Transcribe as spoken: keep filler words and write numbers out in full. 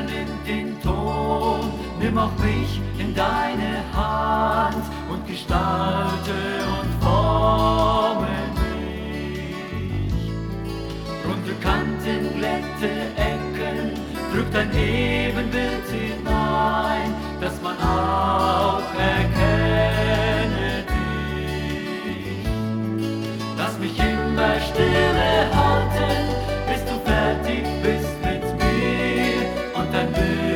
nimmt den Ton, nimm auch mich in deine Hand und gestalte und forme mich. Runde Kanten, glatte Ecken, drück dein Ebenbild hinein, dass man auch erkenne dich. Lass mich immer stille halten, bis du fertig bist mit mir und dein Bild